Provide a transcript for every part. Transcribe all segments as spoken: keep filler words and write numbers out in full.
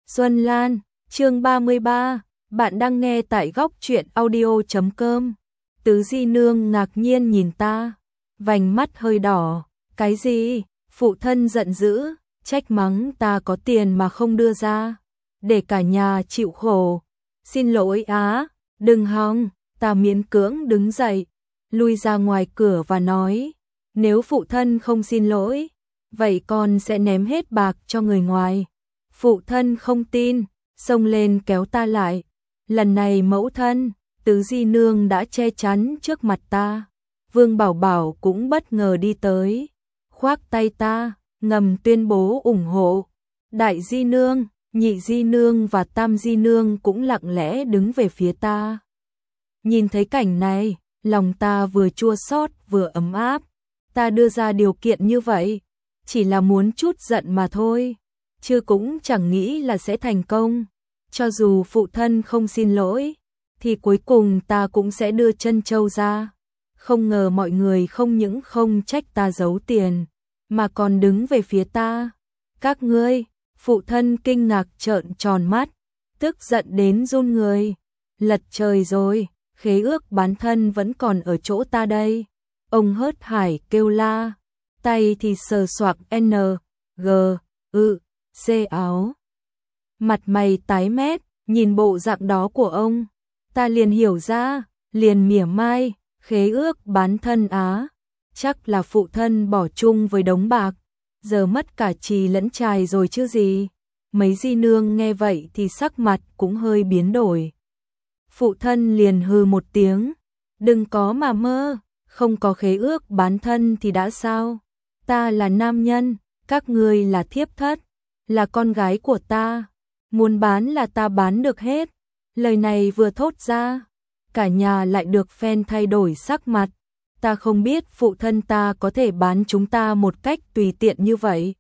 Xuân Lan, chương ba mươi ba, bạn đang nghe tại góc truyện audio chấm com. Tứ Di Nương ngạc nhiên nhìn ta, vành mắt hơi đỏ, cái gì? Phụ thân giận dữ, trách mắng ta có tiền mà không đưa ra, để cả nhà chịu khổ. Xin lỗi á, đừng hòng, ta miễn cưỡng đứng dậy, lui ra ngoài cửa và nói, nếu phụ thân không xin lỗi, vậy con sẽ ném hết bạc cho người ngoài. Phụ thân không tin, xông lên kéo ta lại. Lần này mẫu thân, Tứ Di Nương đã che chắn trước mặt ta. Vương Bảo Bảo cũng bất ngờ đi tới, khoác tay ta, ngầm tuyên bố ủng hộ. Đại Di Nương, Nhị Di Nương và Tam Di Nương cũng lặng lẽ đứng về phía ta. Nhìn thấy cảnh này, lòng ta vừa chua xót vừa ấm áp. Ta đưa ra điều kiện như vậy, chỉ là muốn chút giận mà thôi, chứ cũng chẳng nghĩ là sẽ thành công. Cho dù phụ thân không xin lỗi, thì cuối cùng ta cũng sẽ đưa trân châu ra. Không ngờ mọi người không những không trách ta giấu tiền, mà còn đứng về phía ta. Các ngươi, phụ thân kinh ngạc trợn tròn mắt, tức giận đến run người. Lật trời rồi, khế ước bán thân vẫn còn ở chỗ ta đây. Ông hớt hải kêu la, tay thì sờ soạc N, G, ư, C áo. Mặt mày tái mét, nhìn bộ dạng đó của ông, ta liền hiểu ra, liền mỉa mai, khế ước bán thân á, chắc là phụ thân bỏ chung với đống bạc, giờ mất cả trì lẫn trài rồi chứ gì. Mấy di nương nghe vậy thì sắc mặt cũng hơi biến đổi. Phụ thân liền hừ một tiếng, đừng có mà mơ, không có khế ước bán thân thì đã sao? Ta là nam nhân, các ngươi là thiếp thất, là con gái của ta, muốn bán là ta bán được hết. Lời này vừa thốt ra, cả nhà lại được phen thay đổi sắc mặt. Ta không biết phụ thân ta có thể bán chúng ta một cách tùy tiện như vậy.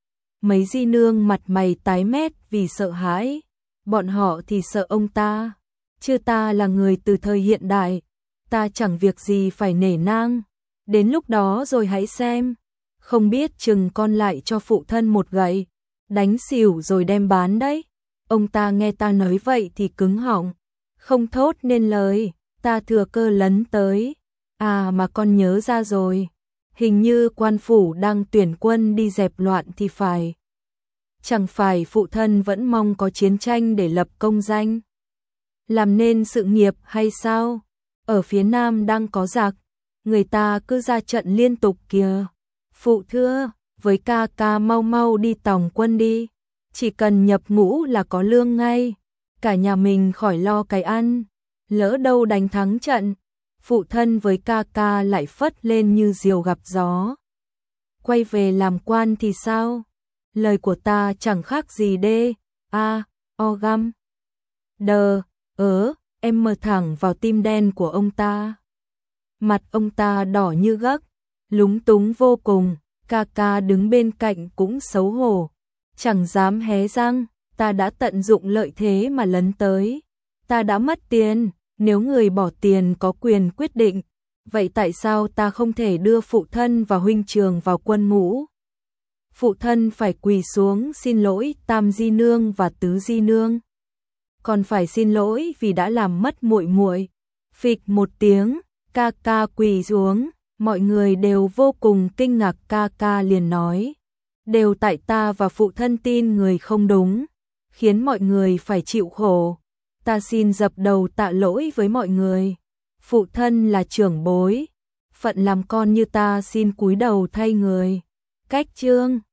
Mấy di nương mặt mày tái mét vì sợ hãi, bọn họ thì sợ ông ta, chứ ta là người từ thời hiện đại, ta chẳng việc gì phải nể nang. Đến lúc đó rồi hãy xem, không biết chừng con lại cho phụ thân một gậy, đánh xỉu rồi đem bán đấy. Ông ta nghe ta nói vậy thì cứng họng, không thốt nên lời. Ta thừa cơ lấn tới, à mà con nhớ ra rồi, hình như quan phủ đang tuyển quân đi dẹp loạn thì phải. Chẳng phải phụ thân vẫn mong có chiến tranh để lập công danh, làm nên sự nghiệp hay sao? Ở phía Nam đang có giặc, người ta cứ ra trận liên tục kìa. Phụ thưa, với ca ca mau mau đi tòng quân đi, chỉ cần nhập ngũ là có lương ngay, cả nhà mình khỏi lo cái ăn, lỡ đâu đánh thắng trận. Phụ thân với ca ca lại phất lên như diều gặp gió. Quay về làm quan thì sao? Lời của ta chẳng khác gì đê, a, o găm. Đờ, ớ, em mờ thẳng vào tim đen của ông ta. Mặt ông ta đỏ như gấc, lúng túng vô cùng, ca ca đứng bên cạnh cũng xấu hổ, chẳng dám hé răng. Ta đã tận dụng lợi thế mà lấn tới, ta đã mất tiền, nếu người bỏ tiền có quyền quyết định, vậy tại sao ta không thể đưa phụ thân và huynh trường vào quân ngũ? Phụ thân phải quỳ xuống xin lỗi Tam Di Nương và Tứ Di Nương, còn phải xin lỗi vì đã làm mất muội muội. Phịch một tiếng, ca ca quỳ xuống, mọi người đều vô cùng kinh ngạc. Ca ca liền nói, đều tại ta và phụ thân tin người không đúng, khiến mọi người phải chịu khổ. Ta xin dập đầu tạ lỗi với mọi người. Phụ thân là trưởng bối, phận làm con như ta xin cúi đầu thay người. Cách chương